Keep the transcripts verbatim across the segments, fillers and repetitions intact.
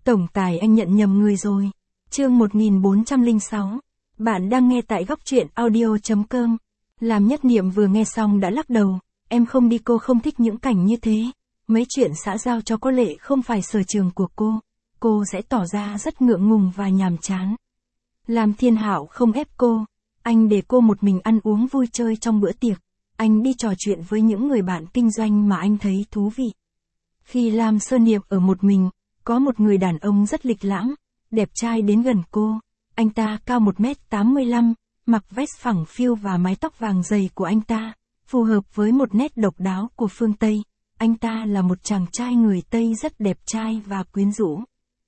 Tổng tài anh nhận nhầm người rồi. Chương một nghìn bốn trăm lẻ sáu. Bạn đang nghe tại góc truyện audio chấm com. Làm Nhất Niệm vừa nghe xong đã lắc đầu. Em không đi, cô không thích những cảnh như thế. Mấy chuyện xã giao cho có lệ không phải sở trường của cô. Cô sẽ tỏ ra rất ngượng ngùng và nhàm chán. Lam Thiên Hạo không ép cô. Anh để cô một mình ăn uống vui chơi trong bữa tiệc. Anh đi trò chuyện với những người bạn kinh doanh mà anh thấy thú vị. Khi Lam Sơn Niệm ở một mình, có một người đàn ông rất lịch lãm, đẹp trai đến gần cô. Anh ta cao một mét tám mươi lăm, mặc vest phẳng phiu và mái tóc vàng dày của anh ta, phù hợp với một nét độc đáo của phương Tây. Anh ta là một chàng trai người Tây rất đẹp trai và quyến rũ.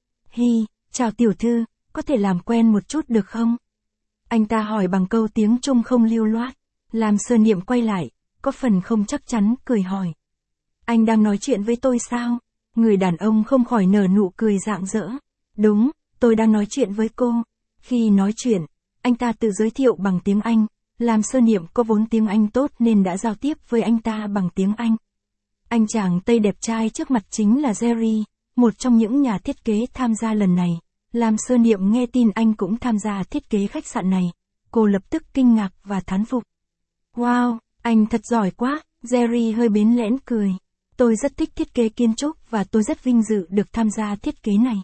Hi, chào tiểu thư, có thể làm quen một chút được không? Anh ta hỏi bằng câu tiếng Trung không lưu loát. Lam Sơn Niệm quay lại, có phần không chắc chắn, cười hỏi. Anh đang nói chuyện với tôi sao? Người đàn ông không khỏi nở nụ cười rạng rỡ. Đúng, tôi đang nói chuyện với cô. Khi nói chuyện, anh ta tự giới thiệu bằng tiếng Anh. Lam Sơn Niệm có vốn tiếng Anh tốt nên đã giao tiếp với anh ta bằng tiếng Anh. Anh chàng Tây đẹp trai trước mặt chính là Jerry, một trong những nhà thiết kế tham gia lần này. Lam Sơn Niệm nghe tin anh cũng tham gia thiết kế khách sạn này. Cô lập tức kinh ngạc và thán phục. Wow, anh thật giỏi quá, Jerry hơi bến lẽn cười. Tôi rất thích thiết kế kiến trúc và tôi rất vinh dự được tham gia thiết kế này.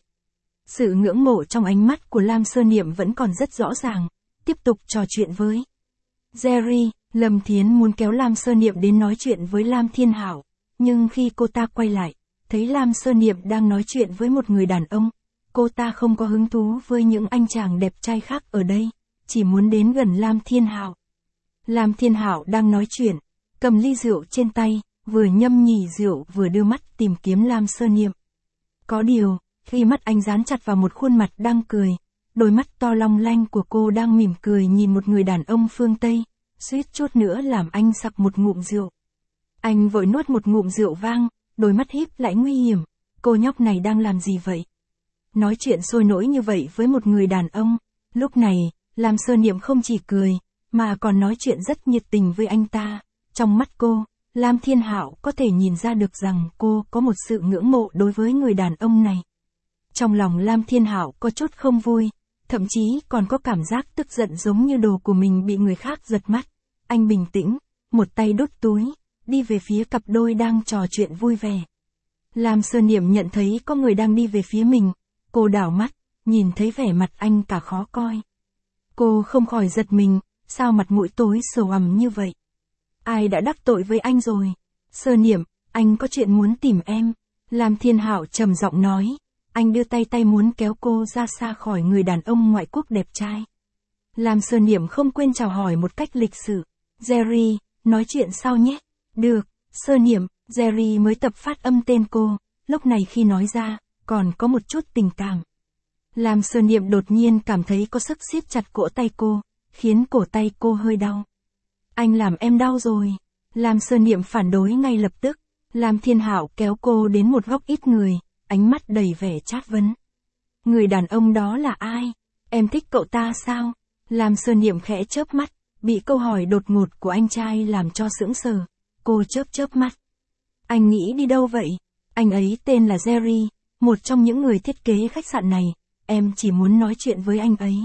Sự ngưỡng mộ trong ánh mắt của Lam Sơn Niệm vẫn còn rất rõ ràng. Tiếp tục trò chuyện với Jerry, Lâm Thiến muốn kéo Lam Sơn Niệm đến nói chuyện với Lam Thiên Hạo. Nhưng khi cô ta quay lại, thấy Lam Sơn Niệm đang nói chuyện với một người đàn ông. Cô ta không có hứng thú với những anh chàng đẹp trai khác ở đây, chỉ muốn đến gần Lam Thiên Hạo. Lam Thiên Hạo đang nói chuyện, cầm ly rượu trên tay, vừa nhâm nhì rượu vừa đưa mắt tìm kiếm Lam Sơn Niệm. Có điều, khi mắt anh dán chặt vào một khuôn mặt đang cười, đôi mắt to long lanh của cô đang mỉm cười nhìn một người đàn ông phương Tây, suýt chút nữa làm anh sặc một ngụm rượu. Anh vội nuốt một ngụm rượu vang, đôi mắt híp lại nguy hiểm. Cô nhóc này đang làm gì vậy? Nói chuyện sôi nổi như vậy với một người đàn ông. Lúc này, Lam Sơn Niệm không chỉ cười, mà còn nói chuyện rất nhiệt tình với anh ta. Trong mắt cô, Lam Thiên Hạo có thể nhìn ra được rằng cô có một sự ngưỡng mộ đối với người đàn ông này. Trong lòng Lam Thiên Hạo có chút không vui, thậm chí còn có cảm giác tức giận giống như đồ của mình bị người khác giật mất. Anh bình tĩnh, một tay đút túi, đi về phía cặp đôi đang trò chuyện vui vẻ. Lam Sơn Niệm nhận thấy có người đang đi về phía mình, cô đảo mắt, nhìn thấy vẻ mặt anh cả khó coi. Cô không khỏi giật mình, sao mặt mũi tối sầu ầm như vậy? Ai đã đắc tội với anh rồi? Sơn Niệm, anh có chuyện muốn tìm em. Lam Thiên Hạo trầm giọng nói. Anh đưa tay tay muốn kéo cô ra xa khỏi người đàn ông ngoại quốc đẹp trai. Lam Sơn Niệm không quên chào hỏi một cách lịch sự. Jerry, nói chuyện sau nhé. Được, Sơn Niệm. Jerry mới tập phát âm tên cô, lúc này khi nói ra, còn có một chút tình cảm. Lam Sơn Niệm đột nhiên cảm thấy có sức siết chặt cổ tay cô, khiến cổ tay cô hơi đau. Anh làm em đau rồi. Lam Sơn Niệm phản đối ngay lập tức. Lam Thiên Hạo kéo cô đến một góc ít người, ánh mắt đầy vẻ trách vấn. Người đàn ông đó là ai? Em thích cậu ta sao? Lam Sơn Niệm khẽ chớp mắt, bị câu hỏi đột ngột của anh trai làm cho sững sờ. Cô chớp chớp mắt. Anh nghĩ đi đâu vậy? Anh ấy tên là Jerry, một trong những người thiết kế khách sạn này. Em chỉ muốn nói chuyện với anh ấy.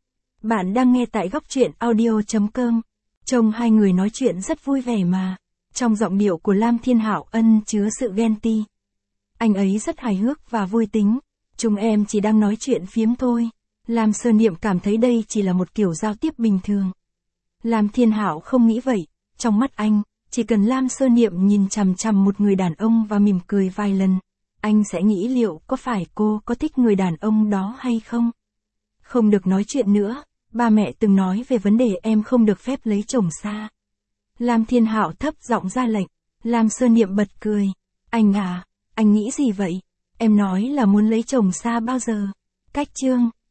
Bạn đang nghe tại góc truyện audio chấm com. Trông hai người nói chuyện rất vui vẻ mà. Trong giọng điệu của Lam Thiên Hạo ẩn chứa sự ghen tị. Anh ấy rất hài hước và vui tính. Chúng em chỉ đang nói chuyện phiếm thôi. Lam Sơn Niệm cảm thấy đây chỉ là một kiểu giao tiếp bình thường. Lam Thiên Hạo không nghĩ vậy. Trong mắt anh, chỉ cần Lam Sơn Niệm nhìn chằm chằm một người đàn ông và mỉm cười vài lần, anh sẽ nghĩ liệu có phải cô có thích người đàn ông đó hay không. Không được nói chuyện nữa. Ba mẹ từng nói về vấn đề em không được phép lấy chồng xa. Lam Thiên Hạo thấp giọng ra lệnh. Lam Sơn Niệm bật cười. Anh à, anh nghĩ gì vậy? Em nói là muốn lấy chồng xa bao giờ? Cách chương.